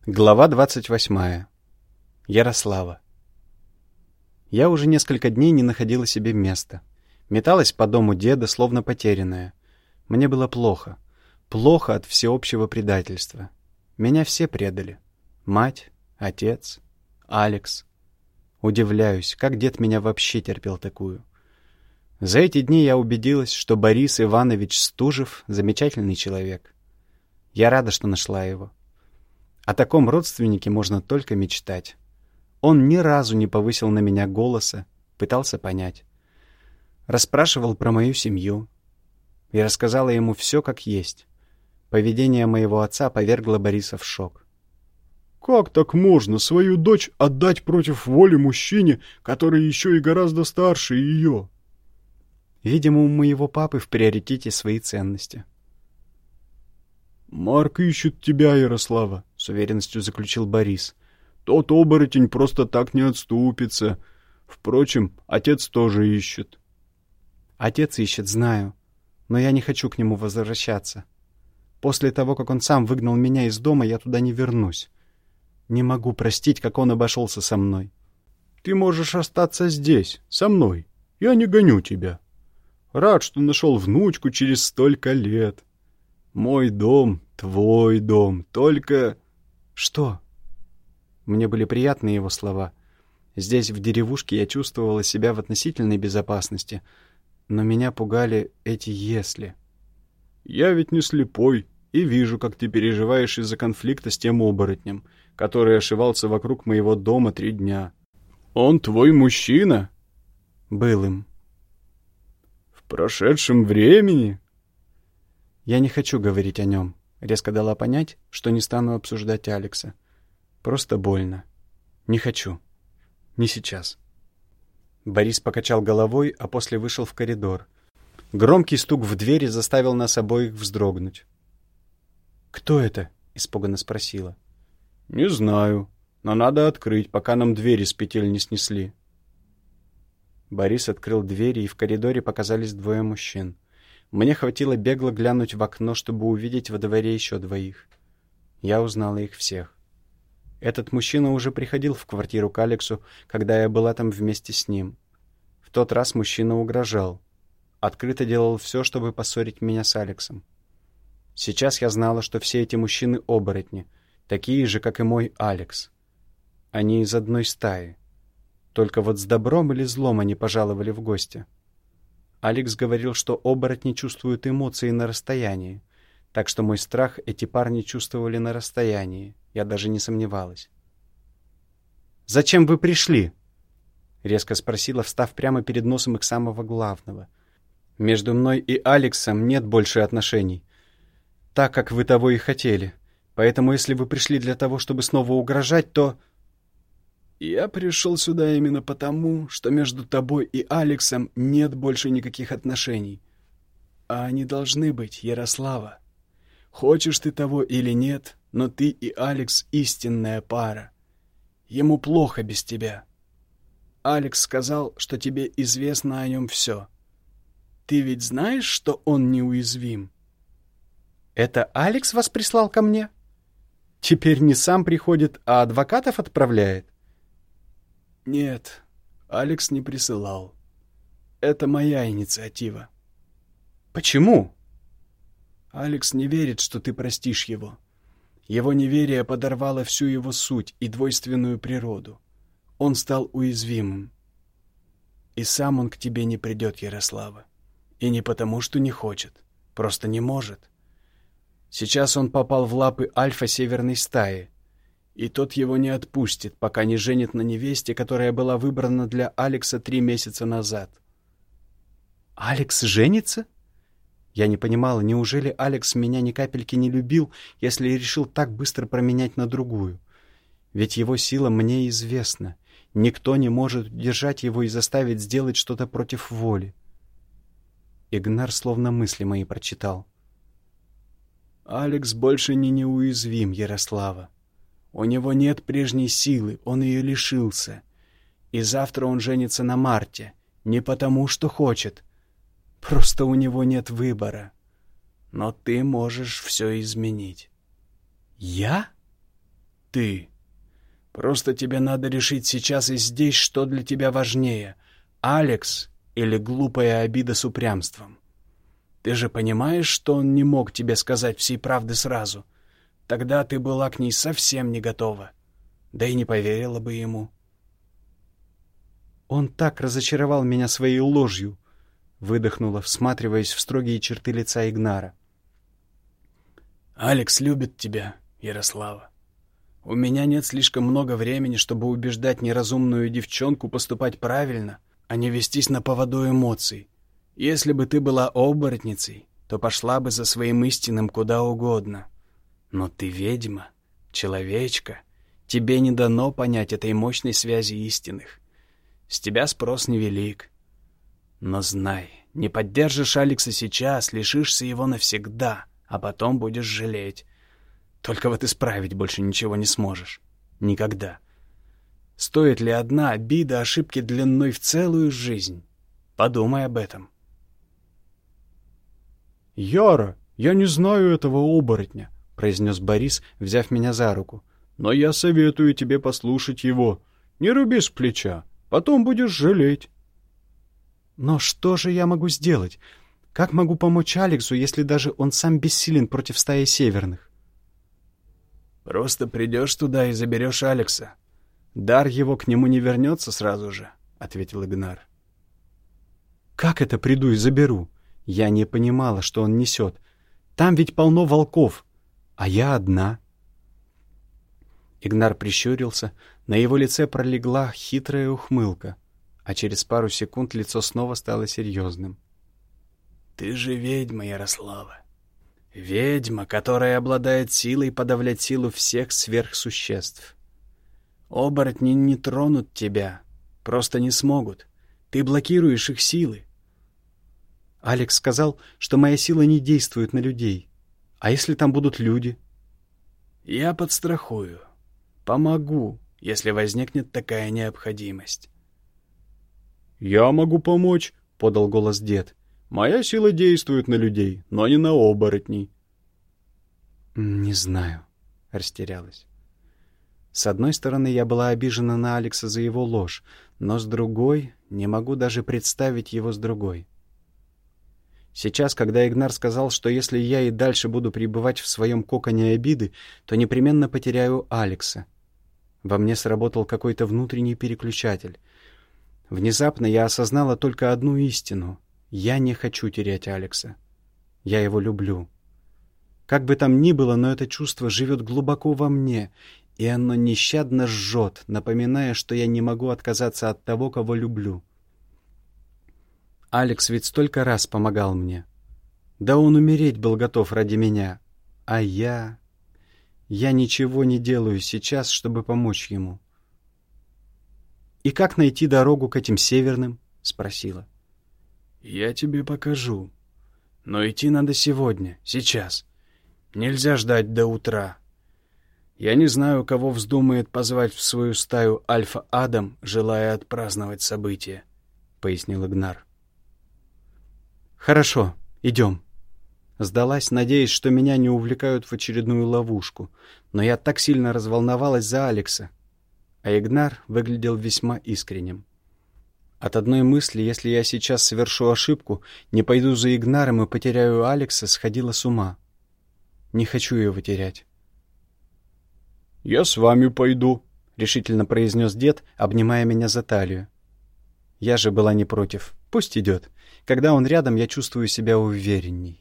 Глава 28. Ярослава. Я уже несколько дней не находила себе места. Металась по дому деда, словно потерянная. Мне было плохо. Плохо от всеобщего предательства. Меня все предали. Мать, отец, Алекс. Удивляюсь, как дед меня вообще терпел такую. За эти дни я убедилась, что Борис Иванович Стужев — замечательный человек. Я рада, что нашла его. О таком родственнике можно только мечтать. Он ни разу не повысил на меня голоса, пытался понять. Расспрашивал про мою семью. Я рассказала ему все как есть. Поведение моего отца повергло Бориса в шок. «Как так можно свою дочь отдать против воли мужчине, который еще и гораздо старше ее?» Видимо, у моего папы в приоритете свои ценности. «Марк ищет тебя, Ярослава», — с уверенностью заключил Борис. «Тот оборотень просто так не отступится. Впрочем, отец тоже ищет». Отец ищет, знаю, но я не хочу к нему возвращаться. После того, как он сам выгнал меня из дома, я туда не вернусь. Не могу простить, как он обошелся со мной. «Ты можешь остаться здесь, со мной. Я не гоню тебя. Рад, что нашел внучку через столько лет. Мой дом, твой дом, только...» «Что?» Мне были приятны его слова. Здесь, в деревушке, я чувствовала себя в относительной безопасности, но меня пугали эти «если». «Я ведь не слепой и вижу, как ты переживаешь из-за конфликта с тем оборотнем, который ошивался вокруг моего дома 3 дня. Он твой мужчина?» «Был им». «В прошедшем времени?» «Я не хочу говорить о нем», — резко дала понять, что не стану обсуждать Алекса. «Просто больно. Не хочу. Не сейчас». Борис покачал головой, а после вышел в коридор. Громкий стук в двери заставил нас обоих вздрогнуть. «Кто это?» — испуганно спросила. «Не знаю, но надо открыть, пока нам двери с петель не снесли». Борис открыл двери, и в коридоре показались 2 мужчин. Мне хватило бегло глянуть в окно, чтобы увидеть во дворе еще 2. Я узнала их всех. Этот мужчина уже приходил в квартиру к Алексу, когда я была там вместе с ним. В тот раз мужчина угрожал. Открыто делал все, чтобы поссорить меня с Алексом. Сейчас я знала, что все эти мужчины — оборотни, такие же, как и мой Алекс. Они из одной стаи. Только вот с добром или злом они пожаловали в гости. Алекс говорил, что оборотни чувствуют эмоции на расстоянии, так что мой страх эти парни чувствовали на расстоянии. Я даже не сомневалась. «Зачем вы пришли?» — резко спросила, встав прямо перед носом их самого главного. «Между мной и Алексом нет больше отношений, так, как вы того и хотели. Поэтому, если вы пришли для того, чтобы снова угрожать, то...» «Я пришел сюда именно потому, что между тобой и Алексом нет больше никаких отношений. А они должны быть, Ярослава. Хочешь ты того или нет, но ты и Алекс — истинная пара. Ему плохо без тебя. Алекс сказал, что тебе известно о нем все. Ты ведь знаешь, что он неуязвим?» «Это Алекс вас прислал ко мне? Теперь не сам приходит, а адвокатов отправляет?» «Нет, Алекс не присылал. Это моя инициатива». «Почему?» «Алекс не верит, что ты простишь его. Его неверие подорвало всю его суть и двойственную природу. Он стал уязвимым. И сам он к тебе не придет, Ярослава. И не потому, что не хочет. Просто не может. Сейчас он попал в лапы альфа северной стаи, и тот его не отпустит, пока не женит на невесте, которая была выбрана для Алекса 3 месяца назад». «Алекс женится?» Я не понимала, неужели Алекс меня ни капельки не любил, если решил так быстро променять на другую? Ведь его сила мне известна. Никто не может удержать его и заставить сделать что-то против воли. Игнар словно мысли мои прочитал. «Алекс больше не неуязвим, Ярослава. У него нет прежней силы, он ее лишился. И завтра он женится на Марте. Не потому, что хочет. Просто у него нет выбора. Но ты можешь все изменить». «Я? ты. Просто тебе надо решить сейчас и здесь, что для тебя важнее — Алекс или глупая обида с упрямством. Ты же понимаешь, что он не мог тебе сказать всей правды сразу? Тогда ты была к ней совсем не готова. Да и не поверила бы ему. «Он так разочаровал меня своей ложью», — выдохнула, всматриваясь в строгие черты лица Игнара. «Алекс любит тебя, Ярослава. У меня нет слишком много времени, чтобы убеждать неразумную девчонку поступать правильно, а не вестись на поводу эмоций. Если бы ты была оборотницей, то пошла бы за своим истинным куда угодно. Но ты ведьма, человечка. Тебе не дано понять этой мощной связи истинных. С тебя спрос невелик. Но знай, не поддержишь Алекса сейчас, лишишься его навсегда, а потом будешь жалеть. Только вот исправить больше ничего не сможешь. Никогда. Стоит ли одна обида ошибки длиной в целую жизнь? Подумай об этом». «Яра, я не знаю этого оборотня», — произнес Борис, взяв меня за руку. «Но я советую тебе послушать его. Не руби с плеча, потом будешь жалеть». «Но что же я могу сделать? Как могу помочь Алексу, если даже он сам бессилен против стаи северных?» «Просто придешь туда и заберешь Алекса. Дар его к нему не вернется сразу же», — ответил Игнар. «Как это приду и заберу?» Я не понимала, что он несет. Там ведь полно волков, а я одна. Игнар прищурился, на его лице пролегла хитрая ухмылка, а через пару секунд лицо снова стало серьезным. «Ты же ведьма, Ярослава. Ведьма, которая обладает силой подавлять силу всех сверхсуществ. Оборотни не тронут тебя, просто не смогут. Ты блокируешь их силы. Алекс сказал, что моя сила не действует на людей. А если там будут люди?» «Я подстрахую. Помогу, если возникнет такая необходимость». «Я могу помочь», — подал голос дед. «Моя сила действует на людей, но не на оборотней». «Не знаю», — растерялась. С одной стороны, я была обижена на Алекса за его ложь, но с другой не могу даже представить его с другой. Сейчас, когда Игнар сказал, что если я и дальше буду пребывать в своем коконе обиды, то непременно потеряю Алекса, во мне сработал какой-то внутренний переключатель. Внезапно я осознала только одну истину. Я не хочу терять Алекса. Я его люблю. Как бы там ни было, но это чувство живет глубоко во мне, и оно нещадно жжет, напоминая, что я не могу отказаться от того, кого люблю. Алекс ведь столько раз помогал мне. Да он умереть был готов ради меня. А я... Я ничего не делаю сейчас, чтобы помочь ему. «И как найти дорогу к этим северным?» — спросила. «Я тебе покажу. Но идти надо сегодня, сейчас. Нельзя ждать до утра. Я не знаю, кого вздумает позвать в свою стаю Альфа-Адам, желая отпраздновать событие», — пояснил Игнар. «Хорошо, идем». Сдалась, надеясь, что меня не увлекают в очередную ловушку, но я так сильно разволновалась за Алекса, а Игнар выглядел весьма искренним. От одной мысли, если я сейчас совершу ошибку, не пойду за Игнаром и потеряю Алекса, сходила с ума. Не хочу его терять. «Я с вами пойду», — решительно произнес дед, обнимая меня за талию. Я же была не против. Пусть идет. Когда он рядом, я чувствую себя уверенней.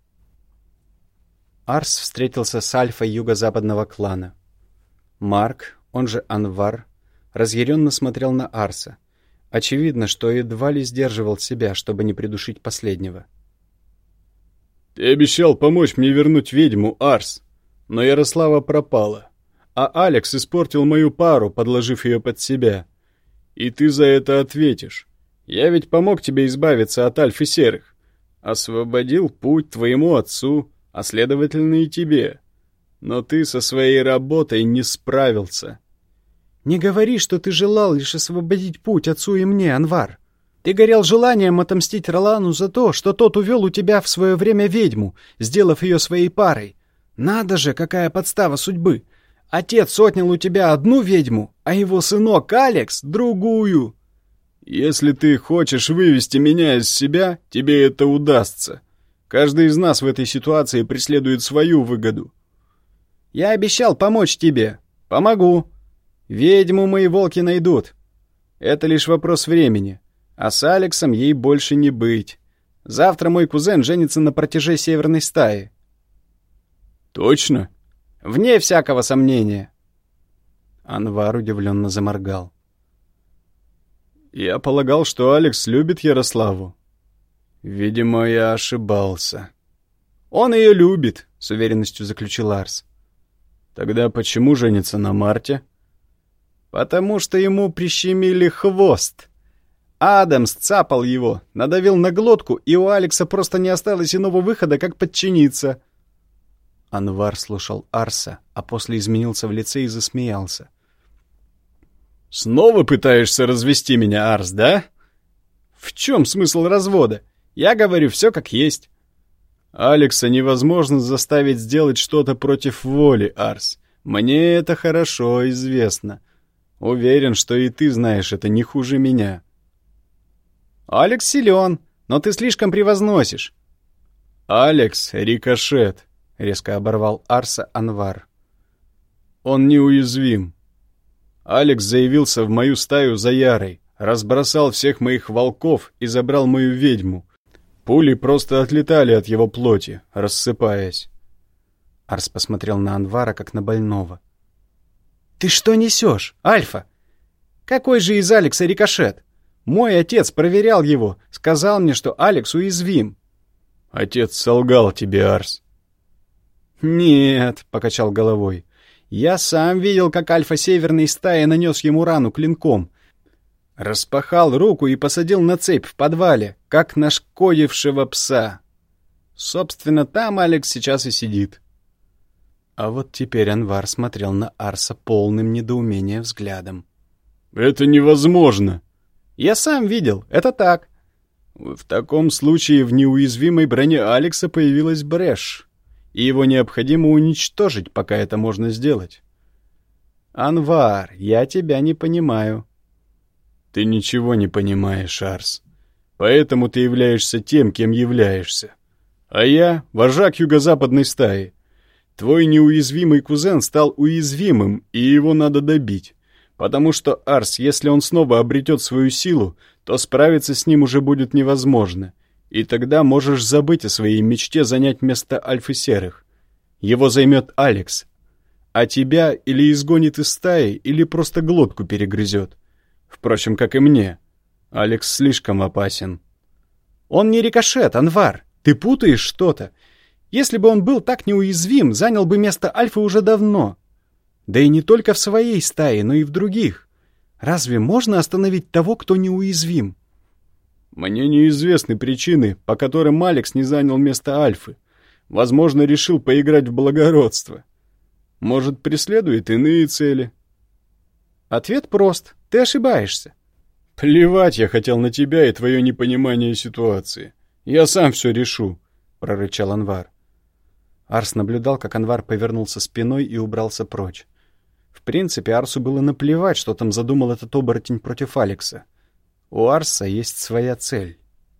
Арс встретился с альфой юго-западного клана. Марк, он же Анвар, разъяренно смотрел на Арса. Очевидно, что едва ли сдерживал себя, чтобы не придушить последнего. «Ты обещал помочь мне вернуть ведьму, Арс, но Ярослава пропала, а Алекс испортил мою пару, подложив ее под себя. И ты за это ответишь. Я ведь помог тебе избавиться от Альфы Серых, освободил путь твоему отцу, а следовательно и тебе. Но ты со своей работой не справился». «Не говори, что ты желал лишь освободить путь отцу и мне, Анвар. Ты горел желанием отомстить Ролану за то, что тот увел у тебя в свое время ведьму, сделав ее своей парой. Надо же, какая подстава судьбы. Отец отнял у тебя одну ведьму, а его сынок Алекс — другую. Если ты хочешь вывести меня из себя, тебе это удастся. Каждый из нас в этой ситуации преследует свою выгоду. Я обещал помочь тебе. Помогу. Ведьму мои волки найдут. Это лишь вопрос времени. А с Алексом ей больше не быть. Завтра мой кузен женится на протеже северной стаи. Точно? Вне всякого сомнения. Анвар удивленно заморгал. Я полагал, что Алекс любит Ярославу. Видимо, я ошибался. Он ее любит, с уверенностью заключил Арс. Тогда почему женится на Марте? Потому что ему прищемили хвост. Адамс цапал его, надавил на глотку, и у Алекса просто не осталось иного выхода, как подчиниться. Анвар слушал Арса, а после изменился в лице и засмеялся. «Снова пытаешься развести меня, Арс, да?» «В чем смысл развода? Я говорю все как есть». «Алекса невозможно заставить сделать что-то против воли, Арс. Мне это хорошо известно. Уверен, что и ты знаешь это не хуже меня». «Алекс силен, но ты слишком превозносишь». «Алекс — рикошет», — резко оборвал Арса Анвар. «Он неуязвим. Алекс заявился в мою стаю за Ярой, разбросал всех моих волков и забрал мою ведьму. Пули просто отлетали от его плоти, рассыпаясь». Арс посмотрел на Анвара, как на больного. «Ты что несешь, Альфа? Какой же из Алекса рикошет? Мой отец проверял его, сказал мне, что Алекс уязвим». «Отец солгал тебе, Арс». «Нет», — покачал головой. «Я сам видел, как Альфа северной стаи нанес ему рану клинком. Распахал руку и посадил на цепь в подвале, как нашкодившего пса. Собственно, там Алекс сейчас и сидит». А вот теперь Анвар смотрел на Арса полным недоумения взглядом. «Это невозможно!» «Я сам видел, это так». «В таком случае в неуязвимой броне Алекса появилась брешь, и его необходимо уничтожить, пока это можно сделать». «Анвар, я тебя не понимаю». «Ты ничего не понимаешь, Арс. Поэтому ты являешься тем, кем являешься. А я — вожак юго-западной стаи. Твой неуязвимый кузен стал уязвимым, и его надо добить. Потому что, Арс, если он снова обретет свою силу, то справиться с ним уже будет невозможно. И тогда можешь забыть о своей мечте занять место Альфы Серых. Его займет Алекс. А тебя или изгонит из стаи, или просто глотку перегрызет. Впрочем, как и мне. Алекс слишком опасен». «Он не рикошет, Анвар. Ты путаешь что-то. Если бы он был так неуязвим, занял бы место Альфы уже давно. Да и не только в своей стае, но и в других. Разве можно остановить того, кто неуязвим?» «Мне неизвестны причины, по которым Алекс не занял место Альфы. Возможно, решил поиграть в благородство. Может, преследует иные цели». Ответ прост. Ты ошибаешься. «Плевать я хотел на тебя и твое непонимание ситуации. Я сам все решу», — прорычал Анвар. Арс наблюдал, как Анвар повернулся спиной и убрался прочь. В принципе, Арсу было наплевать, что там задумал этот оборотень против Алекса. У Арса есть своя цель.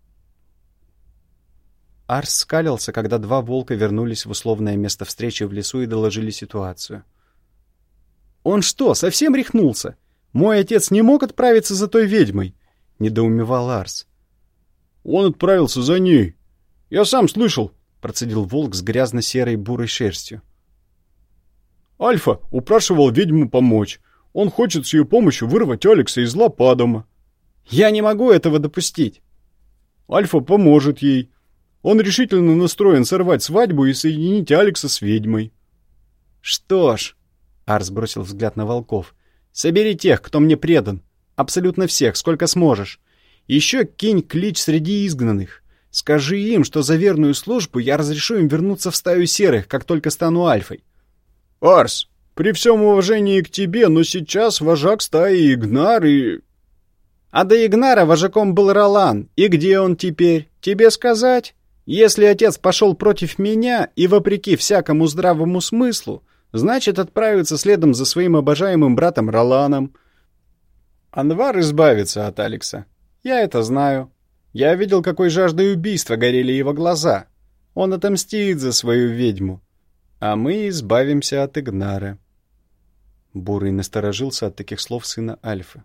Арс скалился, когда два волка вернулись в условное место встречи в лесу и доложили ситуацию. «Он что, совсем рехнулся? Мой отец не мог отправиться за той ведьмой?» — недоумевал Арс. «Он отправился за ней. Я сам слышал», — процедил волк с грязно-серой бурой шерстью. «Альфа упрашивал ведьму помочь. Он хочет с ее помощью вырвать Алекса из лап Адама». «Я не могу этого допустить». «Альфа поможет ей. Он решительно настроен сорвать свадьбу и соединить Алекса с ведьмой». «Что ж», — Арс бросил взгляд на волков, — «собери тех, кто мне предан. Абсолютно всех, сколько сможешь. Еще кинь клич среди изгнанных. Скажи им, что за верную службу я разрешу им вернуться в стаю серых, как только стану Альфой». «Арс, при всем уважении к тебе, но сейчас вожак стаи Игнар и...» «А до Игнара вожаком был Ролан. И где он теперь? Тебе сказать? Если отец пошел против меня и вопреки всякому здравому смыслу, Значит, отправится следом за своим обожаемым братом Роланом. Анвар избавится от Алекса. Я это знаю. Я видел, какой жаждой убийства горели его глаза. Он отомстит за свою ведьму. А мы избавимся от Игнара. Бурый насторожился от таких слов сына Альфы.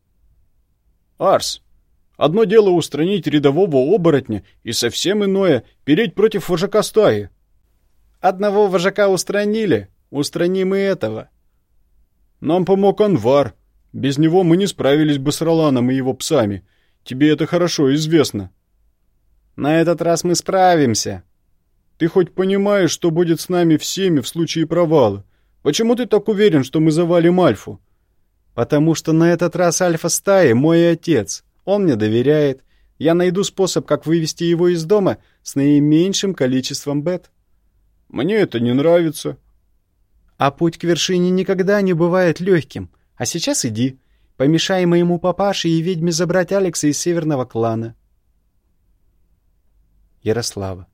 «Арс, одно дело устранить рядового оборотня, и совсем иное — переть против вожака стаи. Одного вожака устранили, устраним и этого. Нам помог Анвар. Без него мы не справились бы с Роланом и его псами. Тебе это хорошо известно». «На этот раз мы справимся». «Ты хоть понимаешь, что будет с нами всеми в случае провала? Почему ты так уверен, что мы завалим Альфу?» «Потому что на этот раз Альфа стаи мой отец. Он мне доверяет. Я найду способ, как вывести его из дома с наименьшим количеством бет». «Мне это не нравится». «А путь к вершине никогда не бывает легким. А сейчас иди. Помешай моему папаше и ведьме забрать Алекса из северного клана». Ярослава.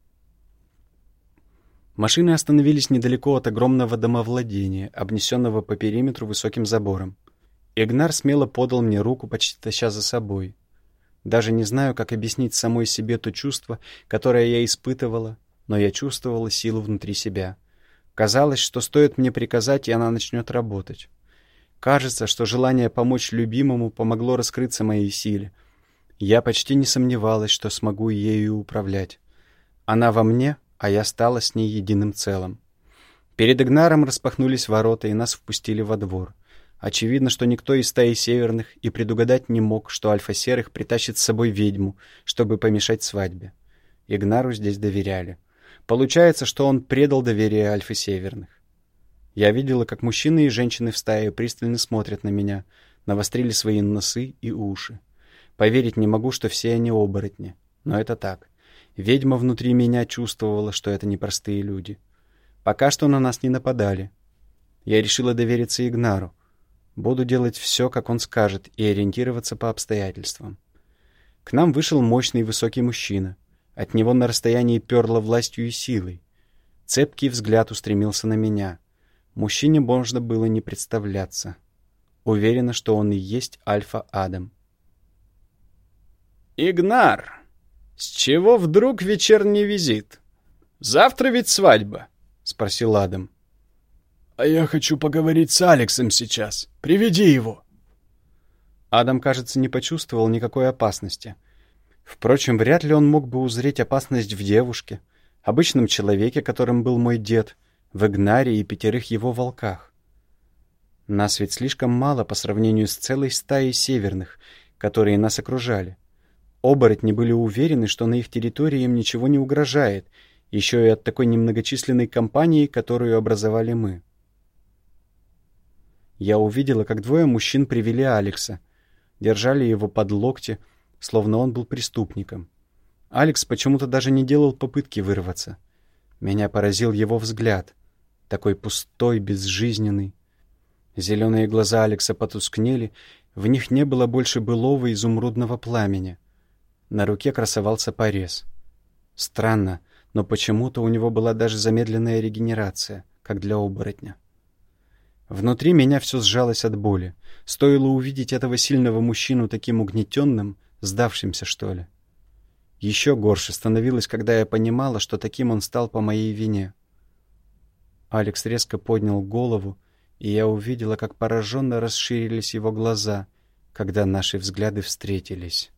Машины остановились недалеко от огромного домовладения, обнесенного по периметру высоким забором. Игнар смело подал мне руку, почти таща за собой. Даже не знаю, как объяснить самой себе то чувство, которое я испытывала, но я чувствовала силу внутри себя. Казалось, что стоит мне приказать, и она начнет работать. Кажется, что желание помочь любимому помогло раскрыться моей силе. Я почти не сомневалась, что смогу ею управлять. Она во мне, а я стала с ней единым целым. Перед Игнаром распахнулись ворота, и нас впустили во двор. Очевидно, что никто из стаи северных и предугадать не мог, что альфа-серых притащит с собой ведьму, чтобы помешать свадьбе. Игнару здесь доверяли. Получается, что он предал доверие альфы-северных. Я видела, как мужчины и женщины в стае пристально смотрят на меня, навострили свои носы и уши. Поверить не могу, что все они оборотни, но это так. Ведьма внутри меня чувствовала, что это непростые люди. Пока что на нас не нападали. Я решила довериться Игнару. Буду делать все, как он скажет, и ориентироваться по обстоятельствам. К нам вышел мощный высокий мужчина. От него на расстоянии перло властью и силой. Цепкий взгляд устремился на меня. Мужчине можно было не представляться. Уверена, что он и есть Альфа-Адам. «Игнар! С чего вдруг вечерний визит? Завтра ведь свадьба?» — спросил Адам. «А я хочу поговорить с Алексом сейчас. Приведи его». Адам, кажется, не почувствовал никакой опасности. Впрочем, вряд ли он мог бы узреть опасность в девушке, обычном человеке, которым был мой дед, в Игнаре и 5 его волках. Нас ведь слишком мало по сравнению с целой стаей северных, которые нас окружали. Оборотни были уверены, что на их территории им ничего не угрожает, еще и от такой немногочисленной компании, которую образовали мы. Я увидела, как 2 мужчин привели Алекса, держали его под локти, словно он был преступником. Алекс почему-то даже не делал попытки вырваться. Меня поразил его взгляд, такой пустой, безжизненный. Зеленые глаза Алекса потускнели, в них не было больше былого изумрудного пламени. На руке красовался порез. Странно, но почему-то у него была даже замедленная регенерация, как для оборотня. Внутри меня все сжалось от боли. Стоило увидеть этого сильного мужчину таким угнетенным, сдавшимся, что ли. Еще горше становилось, когда я понимала, что таким он стал по моей вине. Алекс резко поднял голову, и я увидела, как пораженно расширились его глаза, когда наши взгляды встретились.